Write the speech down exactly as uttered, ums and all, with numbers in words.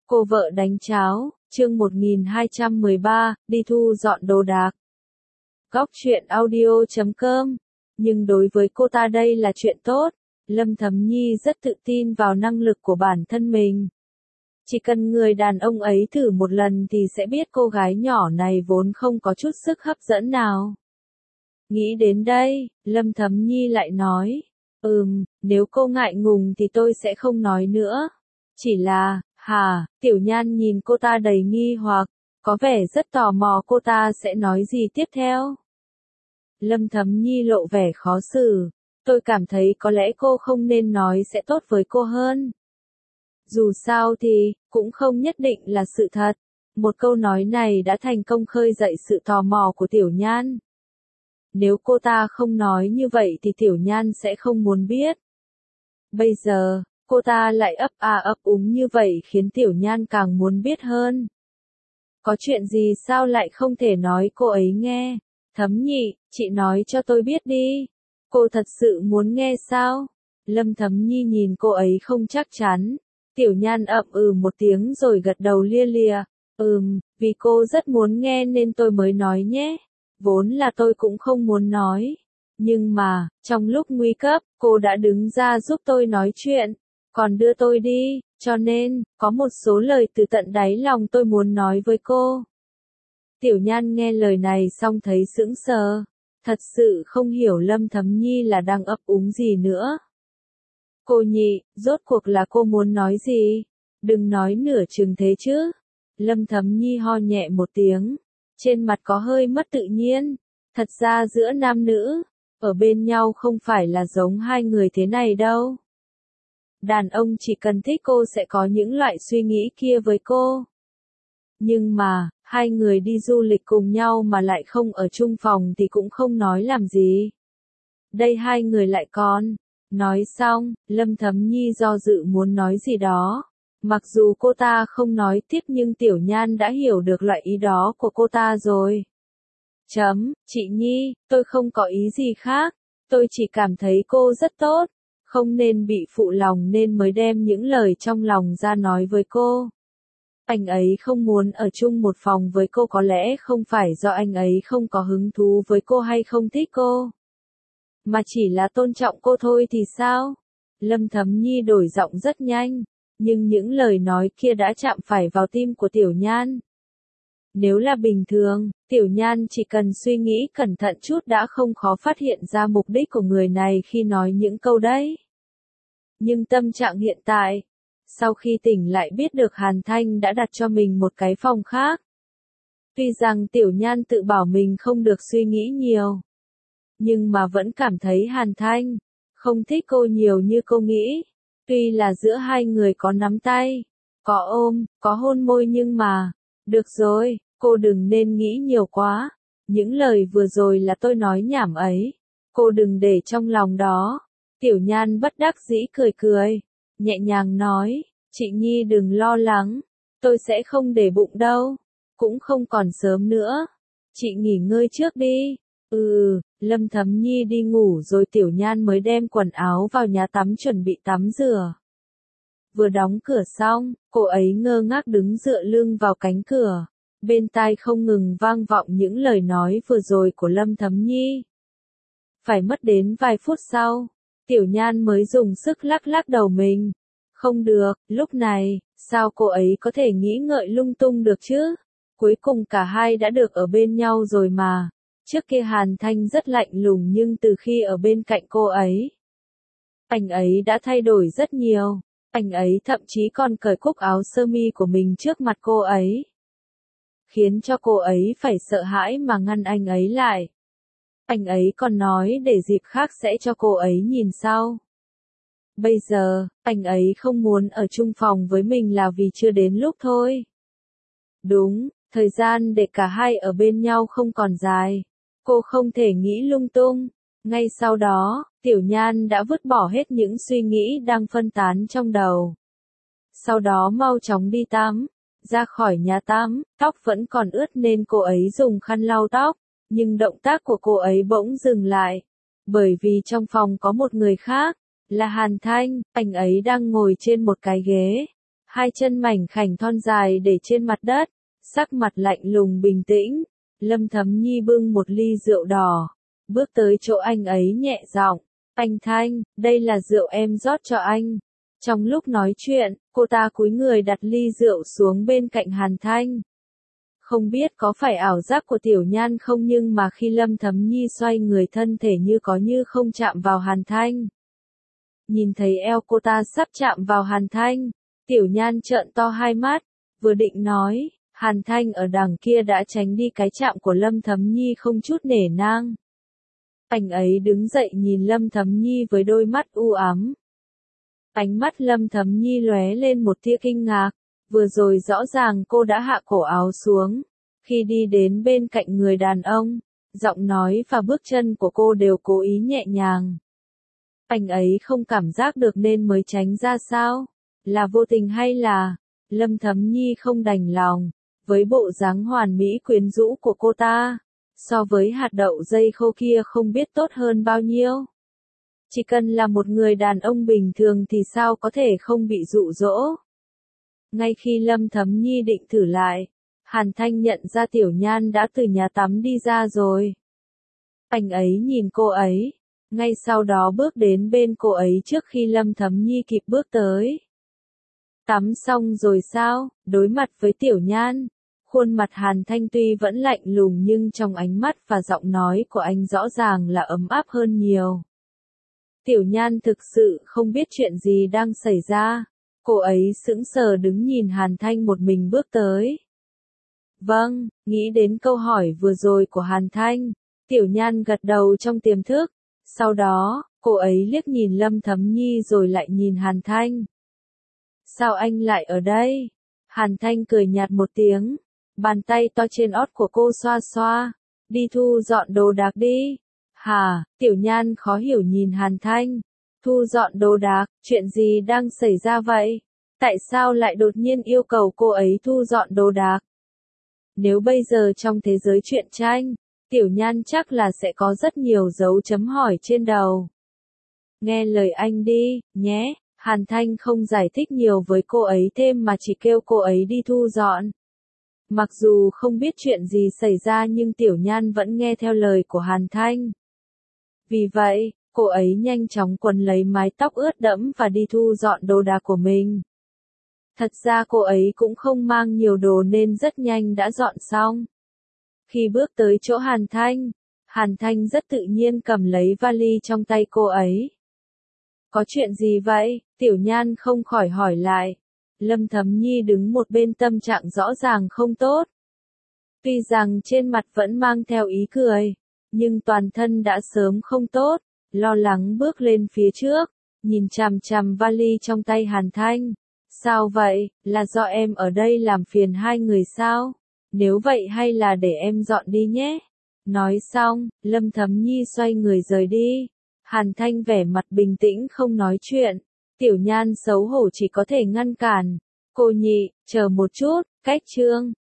Cô vợ đánh cháo, chương một nghìn hai trăm mười ba, đi thu dọn đồ đạc. Góc truyện audio chấm com. Nhưng đối với cô ta đây là chuyện tốt. Lâm Thấm Nhi rất tự tin vào năng lực của bản thân mình. Chỉ cần người đàn ông ấy thử một lần thì sẽ biết cô gái nhỏ này vốn không có chút sức hấp dẫn nào. Nghĩ đến đây, Lâm Thấm Nhi lại nói, ừm, nếu cô ngại ngùng thì tôi sẽ không nói nữa. Chỉ là, hả, Tiểu Nhan nhìn cô ta đầy nghi hoặc, có vẻ rất tò mò cô ta sẽ nói gì tiếp theo. Lâm Thấm Nhi lộ vẻ khó xử, tôi cảm thấy có lẽ cô không nên nói sẽ tốt với cô hơn. Dù sao thì, cũng không nhất định là sự thật. Một câu nói này đã thành công khơi dậy sự tò mò của Tiểu Nhan. Nếu cô ta không nói như vậy thì Tiểu Nhan sẽ không muốn biết. Bây giờ, cô ta lại ấp a ấp úng như vậy khiến Tiểu Nhan càng muốn biết hơn. Có chuyện gì sao lại không thể nói cô ấy nghe? Thấm Nhị, chị nói cho tôi biết đi. Cô thật sự muốn nghe sao? Lâm Thấm Nhi nhìn cô ấy không chắc chắn. Tiểu Nhan ậm ừ một tiếng rồi gật đầu lia lịa. Ừm, vì cô rất muốn nghe nên tôi mới nói nhé. Vốn là tôi cũng không muốn nói. Nhưng mà, trong lúc nguy cấp, cô đã đứng ra giúp tôi nói chuyện. Còn đưa tôi đi, cho nên, có một số lời từ tận đáy lòng tôi muốn nói với cô. Tiểu Nhan nghe lời này xong thấy sững sờ. Thật sự không hiểu Lâm Thấm Nhi là đang ấp úng gì nữa. Cô Nhị, rốt cuộc là cô muốn nói gì? Đừng nói nửa chừng thế chứ. Lâm Thấm Nhi ho nhẹ một tiếng. Trên mặt có hơi mất tự nhiên. Thật ra giữa nam nữ, ở bên nhau không phải là giống hai người thế này đâu. Đàn ông chỉ cần thích cô sẽ có những loại suy nghĩ kia với cô. Nhưng mà, hai người đi du lịch cùng nhau mà lại không ở chung phòng thì cũng không nói làm gì. Đây hai người lại còn. Nói xong, Lâm Thấm Nhi do dự muốn nói gì đó. Mặc dù cô ta không nói tiếp nhưng Tiểu Nhan đã hiểu được loại ý đó của cô ta rồi. Chấm, chị Nhi, tôi không có ý gì khác. Tôi chỉ cảm thấy cô rất tốt. Không nên bị phụ lòng nên mới đem những lời trong lòng ra nói với cô. Anh ấy không muốn ở chung một phòng với cô có lẽ không phải do anh ấy không có hứng thú với cô hay không thích cô. Mà chỉ là tôn trọng cô thôi thì sao? Lâm Thấm Nhi đổi giọng rất nhanh. Nhưng những lời nói kia đã chạm phải vào tim của Tiểu Nhan. Nếu là bình thường, Tiểu Nhan chỉ cần suy nghĩ cẩn thận chút đã không khó phát hiện ra mục đích của người này khi nói những câu đấy. Nhưng tâm trạng hiện tại, sau khi tỉnh lại biết được Hàn Thanh đã đặt cho mình một cái phòng khác. Tuy rằng Tiểu Nhan tự bảo mình không được suy nghĩ nhiều, nhưng mà vẫn cảm thấy Hàn Thanh không thích cô nhiều như cô nghĩ. Tuy là giữa hai người có nắm tay, có ôm, có hôn môi nhưng mà, được rồi, cô đừng nên nghĩ nhiều quá. Những lời vừa rồi là tôi nói nhảm ấy. Cô đừng để trong lòng đó. Tiểu Nhan bất đắc dĩ cười cười, nhẹ nhàng nói, chị Nhi đừng lo lắng, tôi sẽ không để bụng đâu, cũng không còn sớm nữa. Chị nghỉ ngơi trước đi. Ừ, Lâm Thấm Nhi đi ngủ rồi Tiểu Nhan mới đem quần áo vào nhà tắm chuẩn bị tắm rửa. Vừa đóng cửa xong, cô ấy ngơ ngác đứng dựa lưng vào cánh cửa. Bên tai không ngừng vang vọng những lời nói vừa rồi của Lâm Thấm Nhi. Phải mất đến vài phút sau, Tiểu Nhan mới dùng sức lắc lắc đầu mình. Không được, lúc này, sao cô ấy có thể nghĩ ngợi lung tung được chứ? Cuối cùng cả hai đã được ở bên nhau rồi mà. Trước kia Hàn Thanh rất lạnh lùng nhưng từ khi ở bên cạnh cô ấy, anh ấy đã thay đổi rất nhiều. Anh ấy thậm chí còn cởi cúc áo sơ mi của mình trước mặt cô ấy, khiến cho cô ấy phải sợ hãi mà ngăn anh ấy lại. Anh ấy còn nói để dịp khác sẽ cho cô ấy nhìn sau. Bây giờ, anh ấy không muốn ở chung phòng với mình là vì chưa đến lúc thôi. Đúng, thời gian để cả hai ở bên nhau không còn dài. Cô không thể nghĩ lung tung. Ngay sau đó, Tiểu Nhan đã vứt bỏ hết những suy nghĩ đang phân tán trong đầu. Sau đó mau chóng đi tắm. Ra khỏi nhà tắm, tóc vẫn còn ướt nên cô ấy dùng khăn lau tóc. Nhưng động tác của cô ấy bỗng dừng lại. Bởi vì trong phòng có một người khác. Là Hàn Thanh, anh ấy đang ngồi trên một cái ghế. hai chân mảnh khảnh thon dài để trên mặt đất, sắc mặt lạnh lùng bình tĩnh. Lâm Thấm Nhi bưng một ly rượu đỏ, bước tới chỗ anh ấy nhẹ giọng, anh Thanh, đây là rượu em rót cho anh. Trong lúc nói chuyện, cô ta cúi người đặt ly rượu xuống bên cạnh Hàn Thanh. Không biết có phải ảo giác của Tiểu Nhan không nhưng mà khi Lâm Thấm Nhi xoay người thân thể như có như không chạm vào Hàn Thanh. Nhìn thấy eo cô ta sắp chạm vào Hàn Thanh, Tiểu Nhan trợn to hai mắt, vừa định nói, Hàn Thanh ở đằng kia đã tránh đi cái chạm của Lâm Thấm Nhi không chút nể nang. Anh ấy đứng dậy nhìn Lâm Thấm Nhi với đôi mắt u ám. Ánh mắt Lâm Thấm Nhi lóe lên một tia kinh ngạc, vừa rồi rõ ràng cô đã hạ cổ áo xuống. Khi đi đến bên cạnh người đàn ông, giọng nói và bước chân của cô đều cố ý nhẹ nhàng. Anh ấy không cảm giác được nên mới tránh ra sao? Là vô tình hay là... Lâm Thấm Nhi không đành lòng, với bộ dáng hoàn mỹ quyến rũ của cô ta, so với hạt đậu dây khô kia không biết tốt hơn bao nhiêu. Chỉ cần là một người đàn ông bình thường thì sao có thể không bị dụ dỗ. Ngay khi Lâm Thấm Nhi định thử lại, Hàn Thanh nhận ra Tiểu Nhan đã từ nhà tắm đi ra rồi. Anh ấy nhìn cô ấy, ngay sau đó bước đến bên cô ấy trước khi Lâm Thấm Nhi kịp bước tới. Tắm xong rồi sao? Đối mặt với Tiểu Nhan, khuôn mặt Hàn Thanh tuy vẫn lạnh lùng nhưng trong ánh mắt và giọng nói của anh rõ ràng là ấm áp hơn nhiều. Tiểu Nhan thực sự không biết chuyện gì đang xảy ra, cô ấy sững sờ đứng nhìn Hàn Thanh một mình bước tới. Vâng, nghĩ đến câu hỏi vừa rồi của Hàn Thanh, Tiểu Nhan gật đầu trong tiềm thức, sau đó, cô ấy liếc nhìn Lâm Thấm Nhi rồi lại nhìn Hàn Thanh. Sao anh lại ở đây? Hàn Thanh cười nhạt một tiếng, bàn tay to trên ót của cô xoa xoa, đi thu dọn đồ đạc đi. Hả? Tiểu Nhan khó hiểu nhìn Hàn Thanh, thu dọn đồ đạc, chuyện gì đang xảy ra vậy? Tại sao lại đột nhiên yêu cầu cô ấy thu dọn đồ đạc? Nếu bây giờ trong thế giới truyện tranh, Tiểu Nhan chắc là sẽ có rất nhiều dấu chấm hỏi trên đầu. Nghe lời anh đi, nhé. Hàn Thanh không giải thích nhiều với cô ấy thêm mà chỉ kêu cô ấy đi thu dọn. Mặc dù không biết chuyện gì xảy ra nhưng Tiểu Nhan vẫn nghe theo lời của Hàn Thanh. Vì vậy, cô ấy nhanh chóng quấn lấy mái tóc ướt đẫm và đi thu dọn đồ đạc của mình. Thật ra cô ấy cũng không mang nhiều đồ nên rất nhanh đã dọn xong. Khi bước tới chỗ Hàn Thanh, Hàn Thanh rất tự nhiên cầm lấy vali trong tay cô ấy. Có chuyện gì vậy? Tiểu Nhan không khỏi hỏi lại. Lâm Thấm Nhi đứng một bên tâm trạng rõ ràng không tốt. Tuy rằng trên mặt vẫn mang theo ý cười, nhưng toàn thân đã sớm không tốt, lo lắng bước lên phía trước, nhìn chằm chằm vali trong tay Hàn Thanh. Sao vậy, là do em ở đây làm phiền hai người sao? Nếu vậy hay là để em dọn đi nhé. Nói xong, Lâm Thấm Nhi xoay người rời đi. Hàn Thanh vẻ mặt bình tĩnh không nói chuyện. Tiểu Nhan xấu hổ chỉ có thể ngăn cản. Cô nhị, chờ một chút, cách chương.